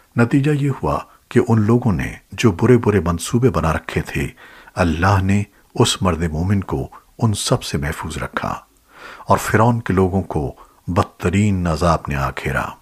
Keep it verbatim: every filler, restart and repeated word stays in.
नतीजा ये हुआ कि उन लोगों ने जो बुरे बुरे मंसूबे बना रखे थे, अल्लाह ने उस मर्द मोमिन को उन सब से महफूज रखा और फिरौन के लोगों को बदतरीन अजाब ने आ घेरा।